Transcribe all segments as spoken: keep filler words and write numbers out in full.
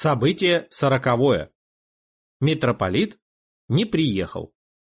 Событие сороковое. Митрополит не приехал.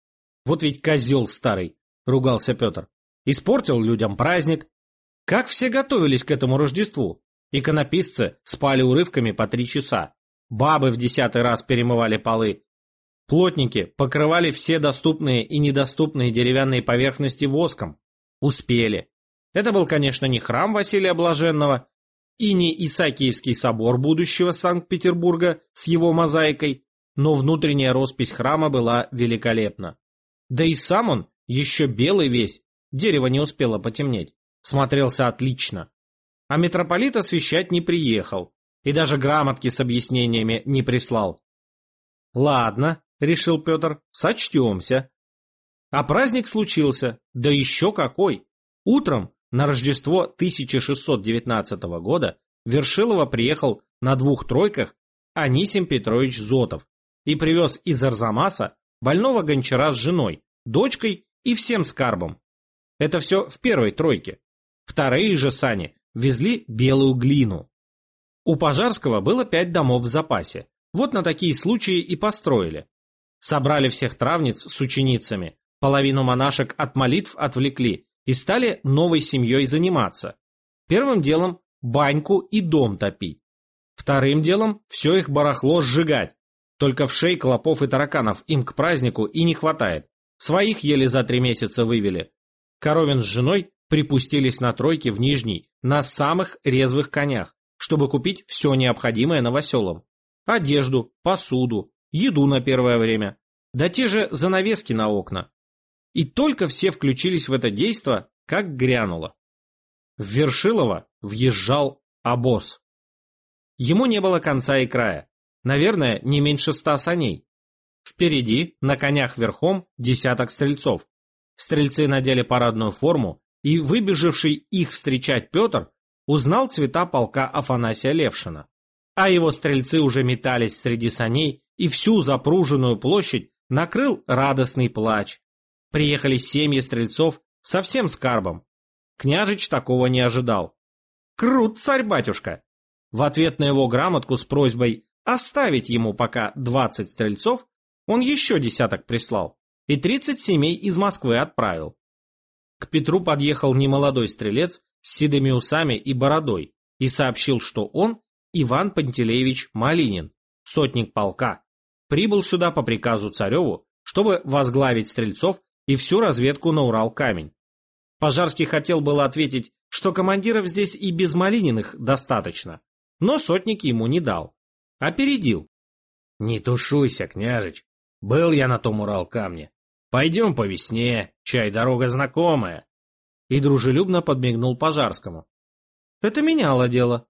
Вот ведь козел старый, ругался Петр. Испортил людям праздник. Как все готовились к этому Рождеству? Иконописцы спали урывками по три часа. Бабы в десятый раз перемывали полы. Плотники покрывали все доступные и недоступные деревянные поверхности воском. Успели. Это был, конечно, не храм Василия Блаженного и не Исаакиевский собор будущего Санкт-Петербурга с его мозаикой, но внутренняя роспись храма была великолепна. Да и сам он, еще белый весь, дерево не успело потемнеть, смотрелся отлично. А митрополит освящать не приехал, и даже грамотки с объяснениями не прислал. «Ладно», — решил Петр, — «сочтемся». А праздник случился, да еще какой! Утром на Рождество тысяча шестьсот девятнадцатого года Вершилова приехал на двух тройках Анисим Петрович Зотов и привез из Арзамаса больного гончара с женой, дочкой и всем скарбом. Это все в первой тройке. Вторые же сани везли белую глину. У Пожарского было пять домов в запасе. Вот на такие случаи и построили. Собрали всех травниц с ученицами, половину монашек от молитв отвлекли и стали новой семьей заниматься. Первым делом баньку и дом топить. Вторым делом все их барахло сжигать. Только вшей, клопов и тараканов им к празднику и не хватает. Своих еле за три месяца вывели. Коровин с женой припустились на тройке в Нижний на самых резвых конях, чтобы купить все необходимое новоселам. Одежду, посуду, еду на первое время, да те же занавески на окна. И только все включились в это действо, как грянуло. В Вершилово въезжал обоз. Ему не было конца и края, наверное, не меньше ста саней. Впереди, на конях верхом, десяток стрельцов. Стрельцы надели парадную форму, и выбежавший их встречать Петр узнал цвета полка Афанасия Левшина. А его стрельцы уже метались среди саней, и всю запруженную площадь накрыл радостный плач. Приехали семьи стрельцов со всем скарбом. Княжич такого не ожидал. Крут, царь-батюшка! В ответ на его грамотку с просьбой оставить ему пока двадцать стрельцов, он еще десяток прислал и тридцать семей из Москвы отправил. К Петру подъехал немолодой стрелец с седыми усами и бородой и сообщил, что он Иван Пантелеевич Малинин, сотник полка, прибыл сюда по приказу цареву, чтобы возглавить стрельцов и всю разведку на Урал-камень. Пожарский хотел было ответить, что командиров здесь и без Малининых достаточно, но сотник ему не дал. Опередил. «Не тушуйся, княжич, был я на том Урал-камне. Пойдем по весне, чай дорога знакомая». И дружелюбно подмигнул Пожарскому. Это меняло дело.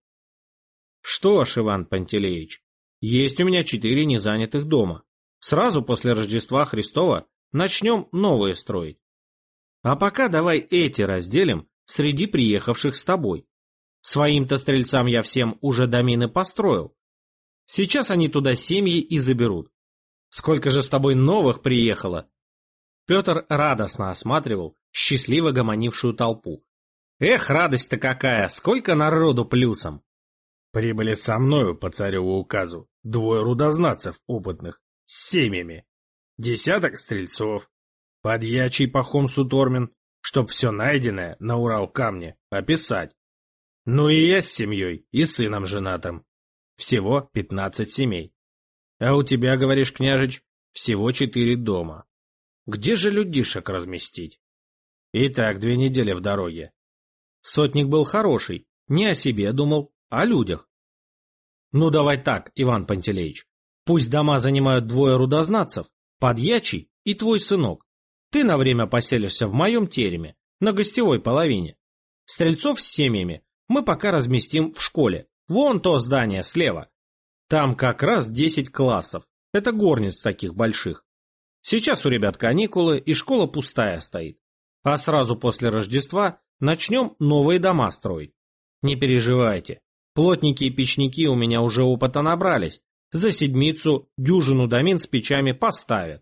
«Что ж, Иван Пантелеич, есть у меня четыре незанятых дома. Сразу после Рождества Христова начнем новые строить. А пока давай эти разделим среди приехавших с тобой. Своим-то стрельцам я всем уже домины построил. Сейчас они туда семьи и заберут. Сколько же с тобой новых приехало?» Петр радостно осматривал счастливо гомонившую толпу. «Эх, радость-то какая! Сколько народу плюсом!» «Прибыли со мною по цареву указу двое рудознатцев опытных с семьями, десяток стрельцов, подьячий Пахом Сутормин, чтоб все найденное на Урал-камне описать. Ну и я с семьей и сыном женатым. Всего пятнадцать семей. А у тебя, говоришь, княжич, всего четыре дома. Где же людишек разместить? Итак, две недели в дороге». Сотник был хороший, не о себе думал, а о людях. «Ну давай так, Иван Пантелеич, пусть дома занимают двое рудознатцев, подьячий и твой сынок. Ты на время поселишься в моем тереме, на гостевой половине. Стрельцов с семьями мы пока разместим в школе, вон то здание слева. Там как раз десять классов, это горниц таких больших. Сейчас у ребят каникулы, и школа пустая стоит. А сразу после Рождества начнем новые дома строить. Не переживайте, плотники и печники у меня уже опыта набрались. За седмицу дюжину домин с печами поставят».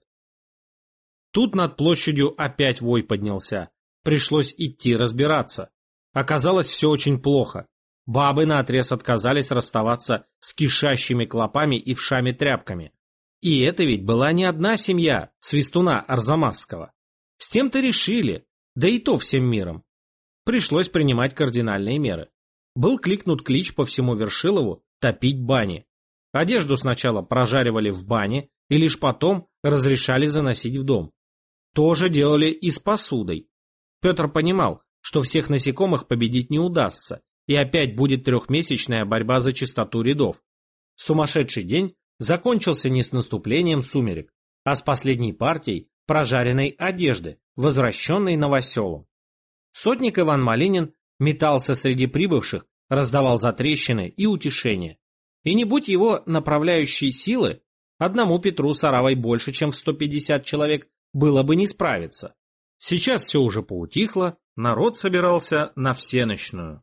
Тут над площадью опять вой поднялся. Пришлось идти разбираться. Оказалось, все очень плохо. Бабы наотрез отказались расставаться с кишащими клопами и вшами-тряпками. И это ведь была не одна семья свистуна Арзамасского. С тем-то решили, да и то всем миром. Пришлось принимать кардинальные меры. Был кликнут клич по всему Вершилову топить бани. Одежду сначала прожаривали в бане и лишь потом разрешали заносить в дом. То же делали и с посудой. Петр понимал, что всех насекомых победить не удастся, и опять будет трехмесячная борьба за чистоту рядов. Сумасшедший день закончился не с наступлением сумерек, а с последней партией прожаренной одежды, возвращенной новоселом. Сотник Иван Малинин метался среди прибывших, раздавал затрещины и утешения. И не будь его направляющей силы, одному Петру с оравой больше, чем в сто пятьдесят человек, было бы не справиться. Сейчас все уже поутихло, народ собирался на всенощную.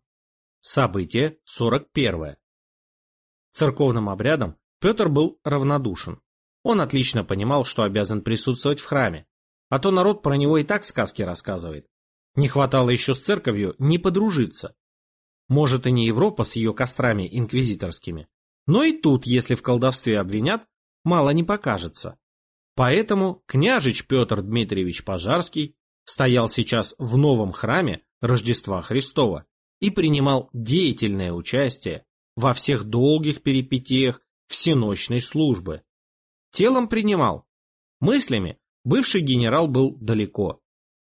Событие сорок первое. Церковным обрядом Петр был равнодушен. Он отлично понимал, что обязан присутствовать в храме, а то народ про него и так сказки рассказывает. Не хватало еще с церковью не подружиться. Может, и не Европа с ее кострами инквизиторскими, но и тут, если в колдовстве обвинят, мало не покажется. Поэтому княжич Петр Дмитриевич Пожарский стоял сейчас в новом храме Рождества Христова и принимал деятельное участие во всех долгих перипетиях всеночной службы. Телом принимал, мыслями бывший генерал был далеко.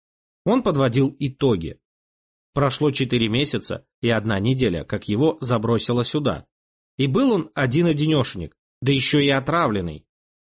Он подводил итоги. Прошло четыре месяца и одна неделя, как его забросило сюда. И был он один-одинешенек, да еще и отравленный.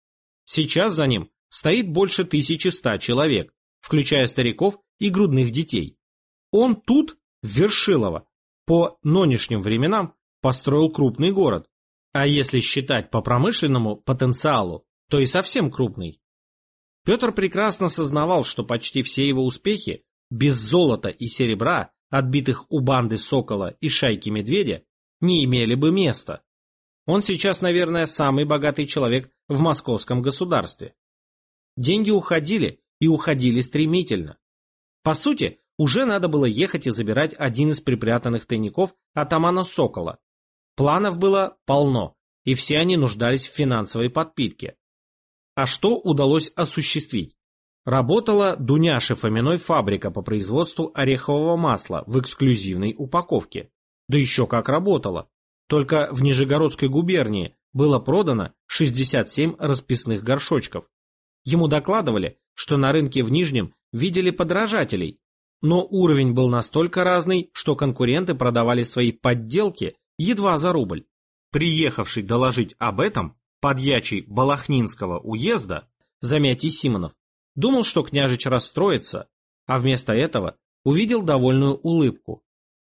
Сейчас за ним стоит больше тысячи ста человек, включая стариков и грудных детей. Он тут, в Вершилово, по нынешним временам построил крупный город, а если считать по промышленному потенциалу, то и совсем крупный. Петр прекрасно сознавал, что почти все его успехи без золота и серебра, отбитых у банды Сокола и шайки Медведя, не имели бы места. Он сейчас, наверное, самый богатый человек в московском государстве. Деньги уходили, и уходили стремительно. По сути, уже надо было ехать и забирать один из припрятанных тайников атамана Сокола. Планов было полно, и все они нуждались в финансовой подпитке. А что удалось осуществить? Работала Дуняше Фоминой фабрика по производству орехового масла в эксклюзивной упаковке. Да еще как работала. Только в Нижегородской губернии было продано шестьдесят семь расписных горшочков. Ему докладывали, что на рынке в Нижнем видели подражателей, но уровень был настолько разный, что конкуренты продавали свои подделки едва за рубль. Приехавший доложить об этом подьячий Балахнинского уезда Замятий Симонов думал, что княжич расстроится, а вместо этого увидел довольную улыбку.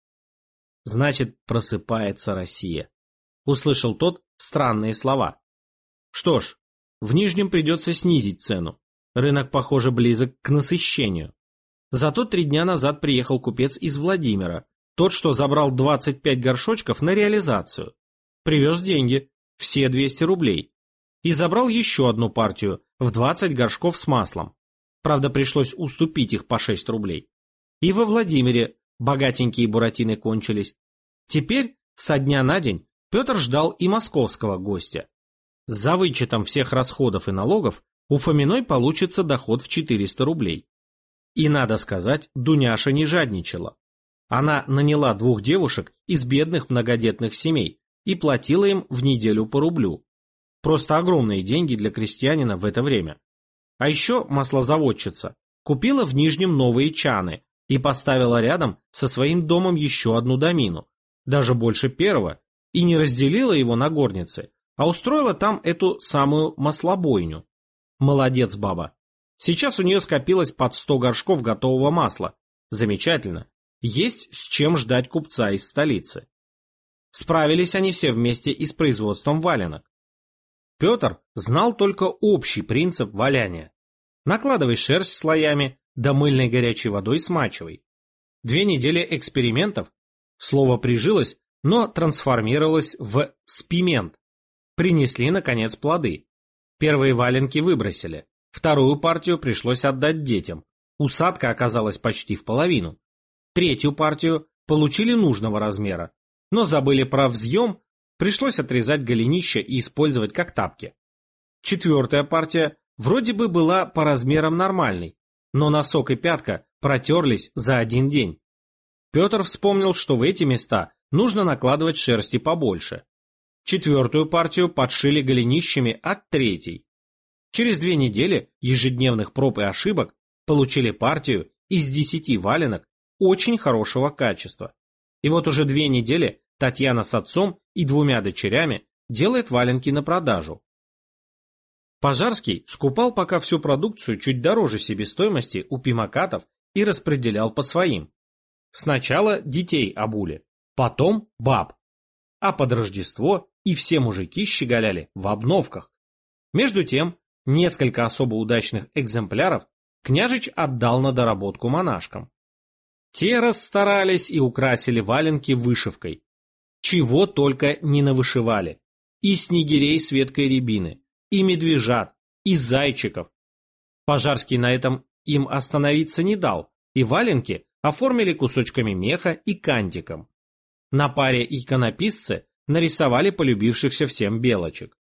«Значит, просыпается Россия», — услышал тот странные слова. «Что ж, в Нижнем придется снизить цену. Рынок, похоже, близок к насыщению». Зато три дня назад приехал купец из Владимира, тот, что забрал двадцать пять горшочков на реализацию. Привез деньги, все двести рублей. И забрал еще одну партию в двадцать горшков с маслом. Правда, пришлось уступить их по шесть рублей. И во Владимире богатенькие буратины кончились. Теперь, со дня на день, Петр ждал и московского гостя. За вычетом всех расходов и налогов у Фоминой получится доход в четыреста рублей. И, надо сказать, Дуняша не жадничала. Она наняла двух девушек из бедных многодетных семей и платила им в неделю по рублю. Просто огромные деньги для крестьянина в это время. А еще маслозаводчица купила в Нижнем новые чаны и поставила рядом со своим домом еще одну домину, даже больше первого, и не разделила его на горницы, а устроила там эту самую маслобойню. Молодец баба. Сейчас у нее скопилось под сто горшков готового масла. Замечательно. Есть с чем ждать купца из столицы. Справились они все вместе и с производством валенок. Петр знал только общий принцип валяния. Накладывай шерсть слоями, да мыльной горячей водой смачивай. Две недели экспериментов, слово прижилось, но трансформировалось в спимент. Принесли, наконец, плоды. Первые валенки выбросили. Вторую партию пришлось отдать детям. Усадка оказалась почти в половину. Третью партию получили нужного размера. Но забыли про взъем, пришлось отрезать голенища и использовать как тапки. Четвертая партия вроде бы была по размерам нормальной, но носок и пятка протерлись за один день. Петр вспомнил, что в эти места нужно накладывать шерсти побольше. Четвертую партию подшили голенищами от третьей. Через две недели ежедневных проб и ошибок получили партию из десяти валенок очень хорошего качества. И вот уже две недели Татьяна с отцом и двумя дочерями делает валенки на продажу. Пожарский скупал пока всю продукцию чуть дороже себестоимости у пимакатов и распределял по своим. Сначала детей обули, потом баб. А под Рождество и все мужики щеголяли в обновках. Между тем, несколько особо удачных экземпляров княжич отдал на доработку монашкам. Те расстарались и украсили валенки вышивкой. Чего только не навышивали. И снегирей с веткой рябины, и медвежат, и зайчиков. Пожарский на этом им остановиться не дал, и валенки оформили кусочками меха и кантиком. На паре иконописцы нарисовали полюбившихся всем белочек.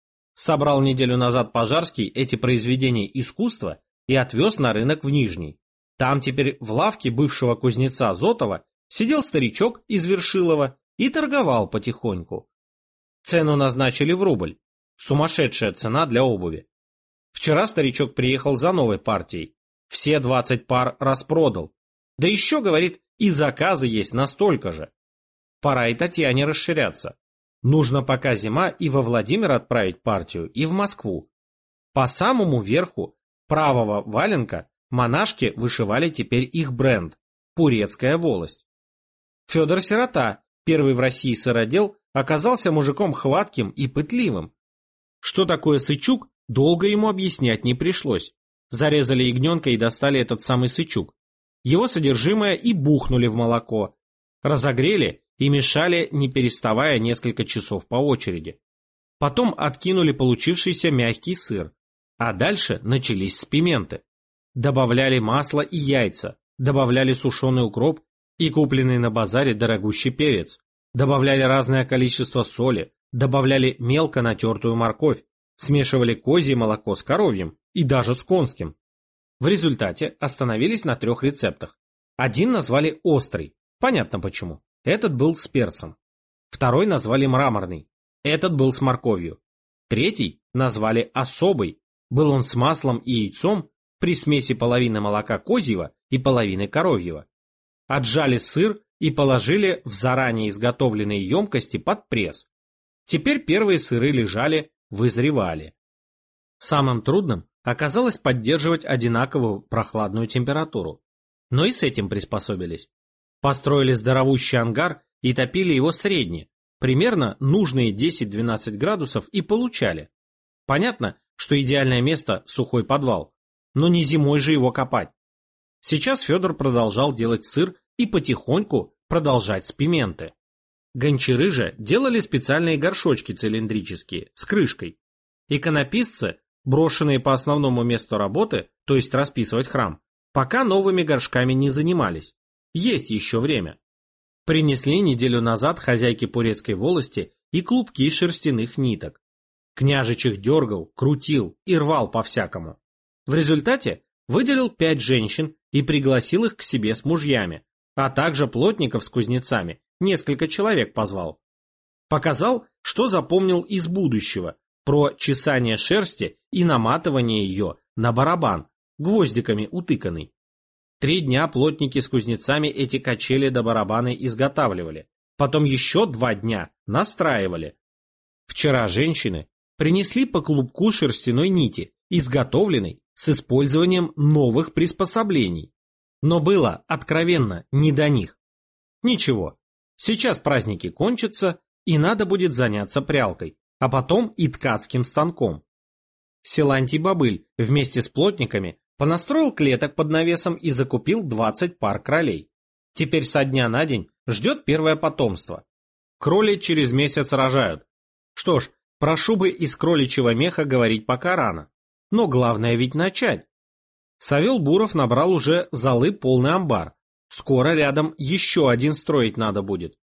Собрал неделю назад Пожарский эти произведения искусства и отвез на рынок в Нижний. Там теперь в лавке бывшего кузнеца Зотова сидел старичок из Вершилова и торговал потихоньку. Цену назначили в рубль. Сумасшедшая цена для обуви. Вчера старичок приехал за новой партией. Все двадцать пар распродал. Да еще, говорит, и заказы есть настолько же. Пора и Татьяне расширяться. Нужно пока зима и во Владимир отправить партию, и в Москву. По самому верху правого валенка монашки вышивали теперь их бренд – Пурецкая волость. Федор Сирота, первый в России сыродел, оказался мужиком хватким и пытливым. Что такое сычук, долго ему объяснять не пришлось. Зарезали ягненка и достали этот самый сычук. Его содержимое и бухнули в молоко. Разогрели и мешали, не переставая, несколько часов по очереди. Потом откинули получившийся мягкий сыр. А дальше начались спименты. Добавляли масло и яйца, добавляли сушеный укроп и купленный на базаре дорогущий перец. Добавляли разное количество соли, добавляли мелко натертую морковь, смешивали козье молоко с коровьим и даже с конским. В результате остановились на трех рецептах. Один назвали острый, понятно почему, этот был с перцем. Второй назвали мраморный, этот был с морковью. Третий назвали особый, был он с маслом и яйцом при смеси половины молока козьего и половины коровьего. Отжали сыр и положили в заранее изготовленные емкости под пресс. Теперь первые сыры лежали, вызревали. Самым трудным оказалось поддерживать одинаковую прохладную температуру. Но и с этим приспособились. Построили здоровущий ангар и топили его средне, примерно нужные десять-двенадцать градусов и получали. Понятно, что идеальное место – сухой подвал, но не зимой же его копать. Сейчас Федор продолжал делать сыр и потихоньку продолжать спименты. Гончары же делали специальные горшочки цилиндрические, с крышкой. Иконописцы, брошенные по основному месту работы, то есть расписывать храм, пока новыми горшками не занимались. Есть еще время. Принесли неделю назад хозяйке Пурецкой волости и клубки шерстяных ниток. Княжич их дергал, крутил и рвал по-всякому. В результате выделил пять женщин и пригласил их к себе с мужьями, а также плотников с кузнецами, несколько человек позвал. Показал, что запомнил из будущего, про чесание шерсти и наматывание ее на барабан, гвоздиками утыканный. Три дня плотники с кузнецами эти качели до барабаны изготавливали, потом еще два дня настраивали. Вчера женщины принесли по клубку шерстяной нити, изготовленной с использованием новых приспособлений. Но было откровенно не до них. Ничего, сейчас праздники кончатся, и надо будет заняться прялкой, а потом и ткацким станком. Силантий Бобыль вместе с плотниками понастроил клеток под навесом и закупил двадцать пар кролей. Теперь со дня на день ждет первое потомство. Кроли через месяц рожают. Что ж, про шубы из кроличьего меха говорить пока рано. Но главное ведь начать. Савел Буров набрал уже золы полный амбар. Скоро рядом еще один строить надо будет.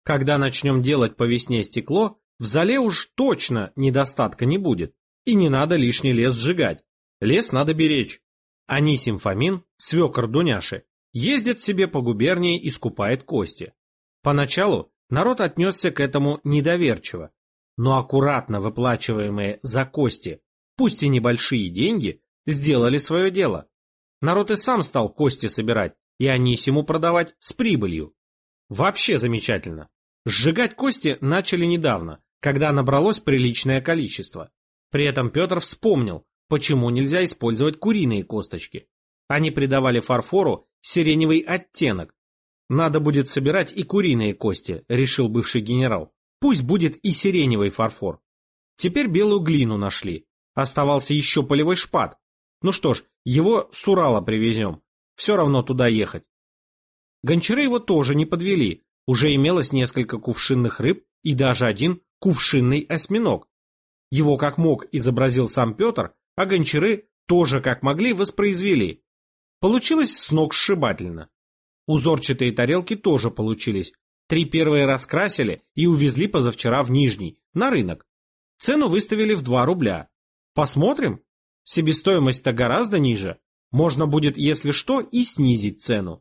Когда начнем делать по весне стекло, в зале уж точно недостатка не будет. И не надо лишний лес сжигать. Лес надо беречь. Анисим Фомин, свекор Дуняши, ездит себе по губернии и скупает кости. Поначалу народ отнесся к этому недоверчиво, но аккуратно выплачиваемые за кости, пусть и небольшие деньги, сделали свое дело. Народ и сам стал кости собирать и Анисиму продавать с прибылью. Вообще замечательно. Сжигать кости начали недавно, когда набралось приличное количество. При этом Петр вспомнил, почему нельзя использовать куриные косточки. Они придавали фарфору сиреневый оттенок. Надо будет собирать и куриные кости, решил бывший генерал. Пусть будет и сиреневый фарфор. Теперь белую глину нашли. Оставался еще полевой шпат. Ну что ж, его с Урала привезем. Все равно туда ехать. Гончары его тоже не подвели. Уже имелось несколько кувшинных рыб и даже один кувшинный осьминог. Его как мог изобразил сам Петр, а гончары тоже как могли воспроизвели. Получилось сногсшибательно. Узорчатые тарелки тоже получились. Три первые раскрасили и увезли позавчера в Нижний, на рынок. Цену выставили в два рубля. Посмотрим. Себестоимость-то гораздо ниже. Можно будет, если что, и снизить цену.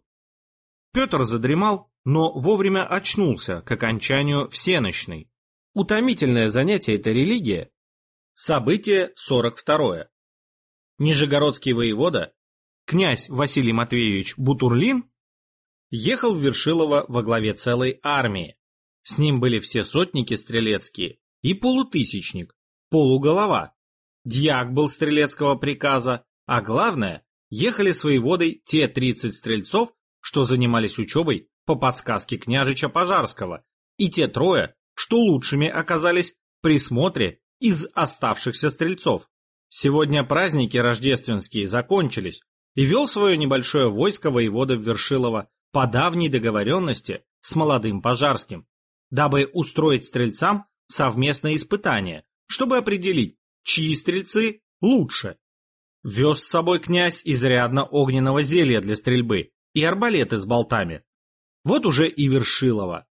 Петр задремал, но вовремя очнулся к окончанию всенощной. Утомительное занятие эта религия. Событие сорок второе. Нижегородский воевода, князь Василий Матвеевич Бутурлин, ехал в Вершилово во главе целой армии. С ним были все сотники стрелецкие и полутысячник, полуголова. Дьяк был стрелецкого приказа, а главное, ехали с воеводой те тридцать стрельцов, что занимались учебой по подсказке княжича Пожарского, и те трое, что лучшими оказались в присмотре из оставшихся стрельцов. Сегодня праздники рождественские закончились, и вел свое небольшое войско воевода в Вершилово по давней договоренности с молодым Пожарским, дабы устроить стрельцам совместное испытание, чтобы определить, чьи стрельцы лучше. Вез с собой князь изрядно огненного зелья для стрельбы и арбалеты с болтами. Вот уже и Вершилово.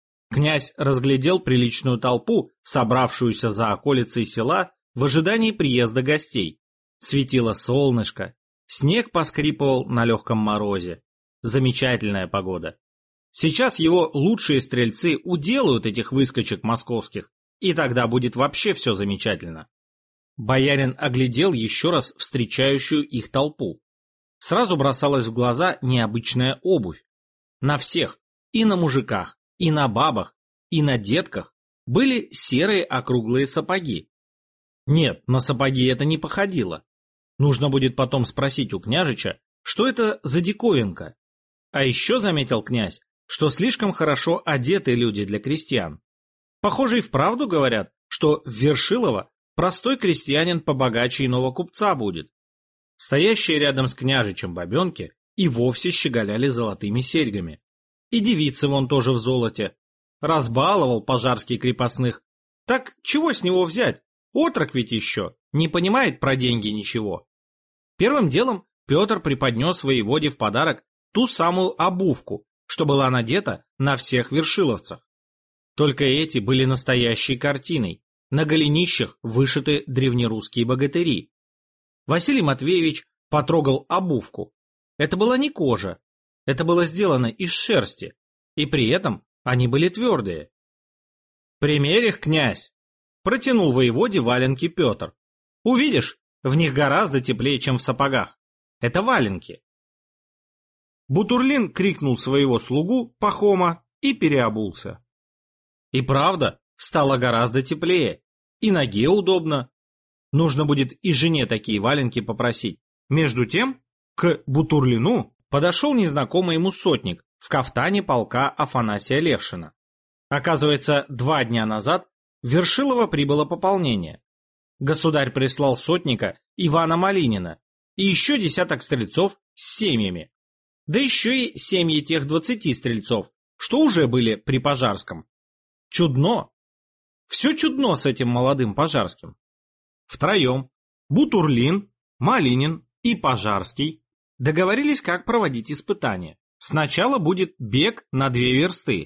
Князь разглядел приличную толпу, собравшуюся за околицей села в ожидании приезда гостей. Светило солнышко, снег поскрипывал на легком морозе. Замечательная погода. Сейчас его лучшие стрельцы уделают этих выскочек московских, и тогда будет вообще все замечательно. Боярин оглядел еще раз встречающую их толпу. Сразу бросалась в глаза необычная обувь. На всех, и на мужиках, и на бабах, и на детках, были серые округлые сапоги. Нет, на сапоги это не походило. Нужно будет потом спросить у княжича, что это за диковинка. А еще заметил князь, что слишком хорошо одеты люди для крестьян. Похоже, и вправду говорят, что в Вершилово простой крестьянин побогаче иного купца будет. Стоящие рядом с княжичем бабенки и вовсе щеголяли золотыми серьгами. И девицы вон тоже в золоте. Разбаловал Пожарский крепостных. Так чего с него взять? Отрок ведь еще, не понимает про деньги ничего. Первым делом Петр преподнес воеводе в подарок ту самую обувку, что была надета на всех вершиловцах. Только эти были настоящей картиной. На голенищах вышиты древнерусские богатыри. Василий Матвеевич потрогал обувку. Это была не кожа, это было сделано из шерсти, и при этом они были твердые. «Примерь их, князь!» — протянул воеводе валенки Петр. «Увидишь, в них гораздо теплее, чем в сапогах. Это валенки». Бутурлин крикнул своего слугу Пахома и переобулся. И правда, стало гораздо теплее, и ноге удобно. Нужно будет и жене такие валенки попросить. Между тем, к Бутурлину подошел незнакомый ему сотник в кафтане полка Афанасия Левшина. Оказывается, два дня назад в Вершилово прибыло пополнение. Государь прислал сотника Ивана Малинина и еще десяток стрельцов с семьями. Да еще и семьи тех двадцати стрельцов, что уже были при Пожарском. Чудно. Все чудно с этим молодым Пожарским. Втроем Бутурлин, Малинин и Пожарский договорились, как проводить испытания. Сначала будет бег на две версты.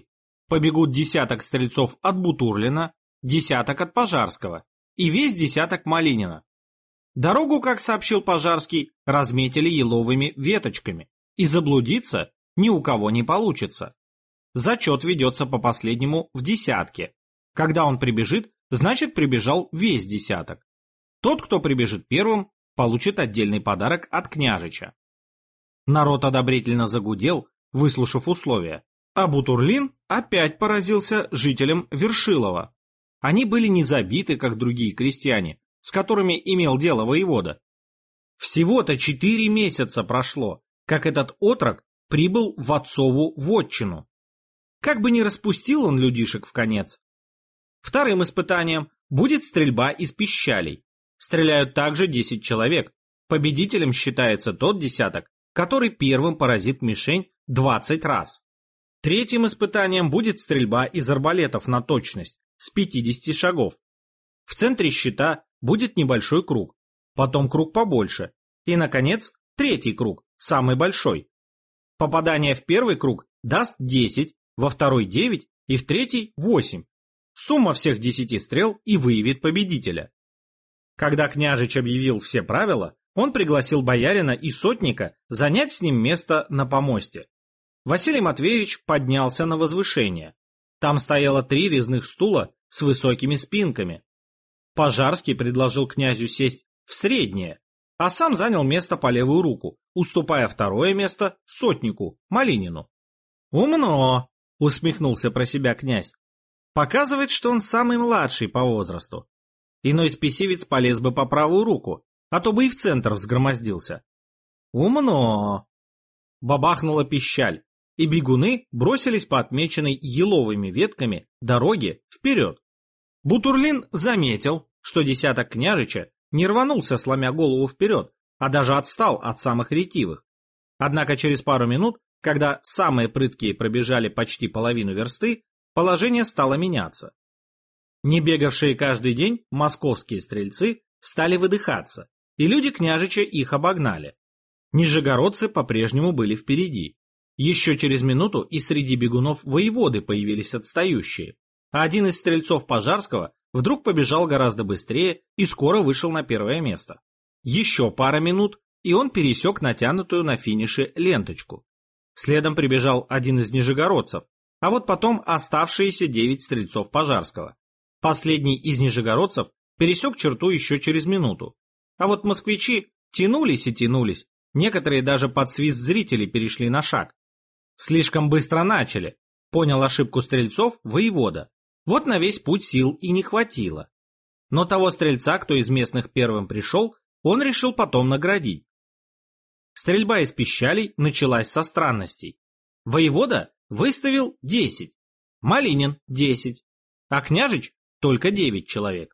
побегут десяток стрельцов от Бутурлина, десяток от Пожарского и весь десяток Малинина. Дорогу, как сообщил Пожарский, разметили еловыми веточками, и заблудиться ни у кого не получится. Зачет ведется по последнему в десятке. Когда он прибежит, значит прибежал весь десяток. Тот, кто прибежит первым, получит отдельный подарок от княжича. Народ одобрительно загудел, выслушав условия, а Бутурлин опять поразился жителям Вершилова. Они были не забиты, как другие крестьяне, с которыми имел дело воевода. Всего-то четыре месяца прошло, как этот отрок прибыл в отцову вотчину. Как бы ни распустил он людишек вконец. Вторым испытанием будет стрельба из пищалей. Стреляют также десять человек. Победителем считается тот десяток, который первым поразит мишень двадцать раз. Третьим испытанием будет стрельба из арбалетов на точность с пятидесяти шагов. В центре щита будет небольшой круг, потом круг побольше и, наконец, третий круг, самый большой. Попадание в первый круг даст десять, во второй девять и в третий восемь. Сумма всех десяти стрел и выявит победителя. Когда княжич объявил все правила, он пригласил боярина и сотника занять с ним место на помосте. Василий Матвеевич поднялся на возвышение. Там стояло три резных стула с высокими спинками. Пожарский предложил князю сесть в среднее, а сам занял место по левую руку, уступая второе место сотнику, Малинину. «Умно!» — усмехнулся про себя князь. «Показывает, что он самый младший по возрасту. Иной спесивец полез бы по правую руку, а то бы и в центр взгромоздился. Умно!» Бабахнула пищаль, и бегуны бросились по отмеченной еловыми ветками дороге вперед. Бутурлин заметил, что десяток княжича не рванулся, сломя голову вперед, а даже отстал от самых ретивых. Однако через пару минут, когда самые прыткие пробежали почти половину версты, положение стало меняться. Не бегавшие каждый день московские стрельцы стали выдыхаться, и люди княжича их обогнали. Нижегородцы по-прежнему были впереди. Еще через минуту и среди бегунов воеводы появились отстающие, а один из стрельцов Пожарского вдруг побежал гораздо быстрее и скоро вышел на первое место. Еще пара минут, и он пересек натянутую на финише ленточку. Следом прибежал один из нижегородцев, а вот потом оставшиеся девять стрельцов Пожарского. Последний из нижегородцев пересек черту еще через минуту. А вот москвичи тянулись и тянулись, некоторые даже под свист зрителей перешли на шаг. Слишком быстро начали, понял ошибку стрельцов воевода. Вот на весь путь сил и не хватило. Но того стрельца, кто из местных первым пришел, он решил потом наградить. Стрельба из пищалей началась со странностей. Воевода выставил десять, Малинин десять, а княжич только девять человек.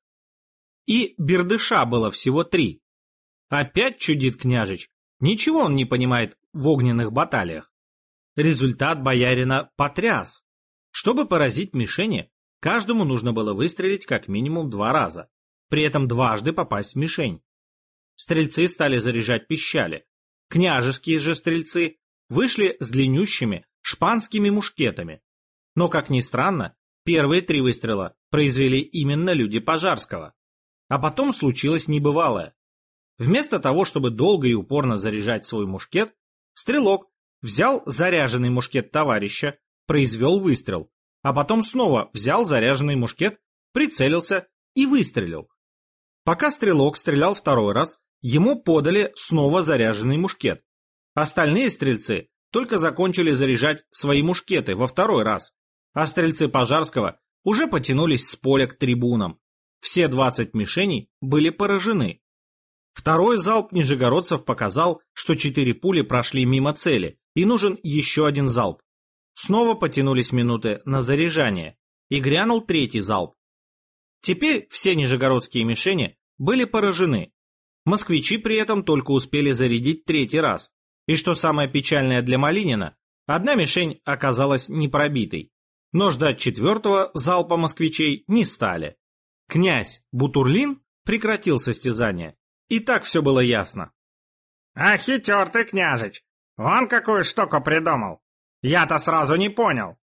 И бердыша было всего три. Опять чудит княжич, ничего он не понимает в огненных баталиях. Результат боярина потряс. Чтобы поразить мишени, каждому нужно было выстрелить как минимум два раза, при этом дважды попасть в мишень. Стрельцы стали заряжать пищали. Княжеские же стрельцы вышли с длиннющими шпанскими мушкетами. Но, как ни странно, первые три выстрела произвели именно люди Пожарского. А потом случилось небывалое. Вместо того, чтобы долго и упорно заряжать свой мушкет, стрелок взял заряженный мушкет товарища, произвел выстрел, а потом снова взял заряженный мушкет, прицелился и выстрелил. Пока стрелок стрелял второй раз, ему подали снова заряженный мушкет. Остальные стрельцы только закончили заряжать свои мушкеты во второй раз, а стрельцы Пожарского уже потянулись с поля к трибунам. Все двадцать мишеней были поражены. Второй залп нижегородцев показал, что четыре пули прошли мимо цели, и нужен еще один залп. Снова потянулись минуты на заряжание, и грянул третий залп. Теперь все нижегородские мишени были поражены. Москвичи при этом только успели зарядить третий раз. И что самое печальное для Малинина, одна мишень оказалась не пробитой. Но ждать четвертого залпа москвичей не стали. Князь Бутурлин прекратил состязание. И так все было ясно. «А хитер ты, княжич! Вон какую штуку придумал! Я-то сразу не понял!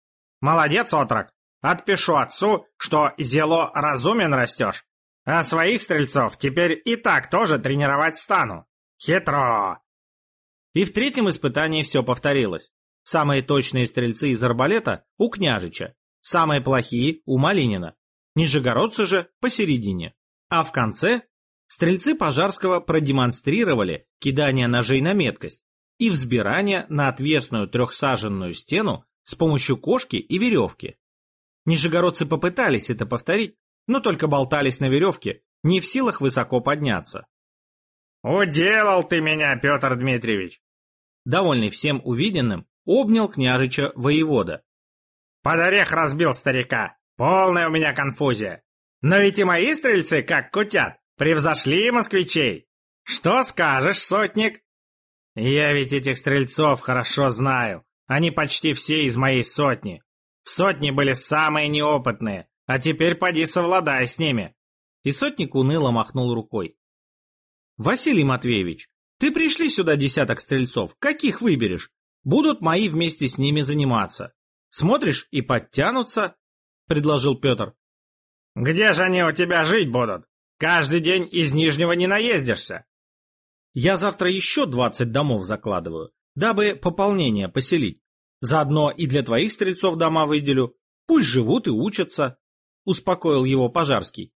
Молодец, отрок. Отпишу отцу, что зело разумен растешь. А своих стрельцов теперь и так тоже тренировать стану. Хитро. И в третьем испытании все повторилось. Самые точные стрельцы из арбалета у княжича, самые плохие у Малинина, нижегородцы же посередине. А в конце стрельцы Пожарского продемонстрировали кидание ножей на меткость и взбирание на отвесную трехсаженную стену с помощью кошки и веревки. Нижегородцы попытались это повторить, но только болтались на веревке, не в силах высоко подняться. «Уделал ты меня, Петр Дмитриевич!» Довольный всем увиденным, обнял княжича воевода. «Под орех разбил старика! Полная у меня конфузия! Но ведь и мои стрельцы, как кутят, превзошли москвичей! Что скажешь, сотник?» «Я ведь этих стрельцов хорошо знаю, они почти все из моей сотни. В сотне были самые неопытные, а теперь поди совладай с ними!» И сотник уныло махнул рукой. «Василий Матвеевич, ты пришли сюда десяток стрельцов, каких выберешь? Будут мои вместе с ними заниматься. Смотришь и подтянутся», — предложил Петр. «Где же они у тебя жить будут? Каждый день из Нижнего не наездишься». «Я завтра еще двадцать домов закладываю, дабы пополнение поселить. Заодно и для твоих стрельцов дома выделю. Пусть живут и учатся», — успокоил его Пожарский.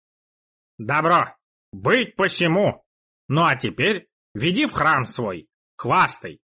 «Добро, быть посему. Ну а теперь веди в храм свой, хвастай».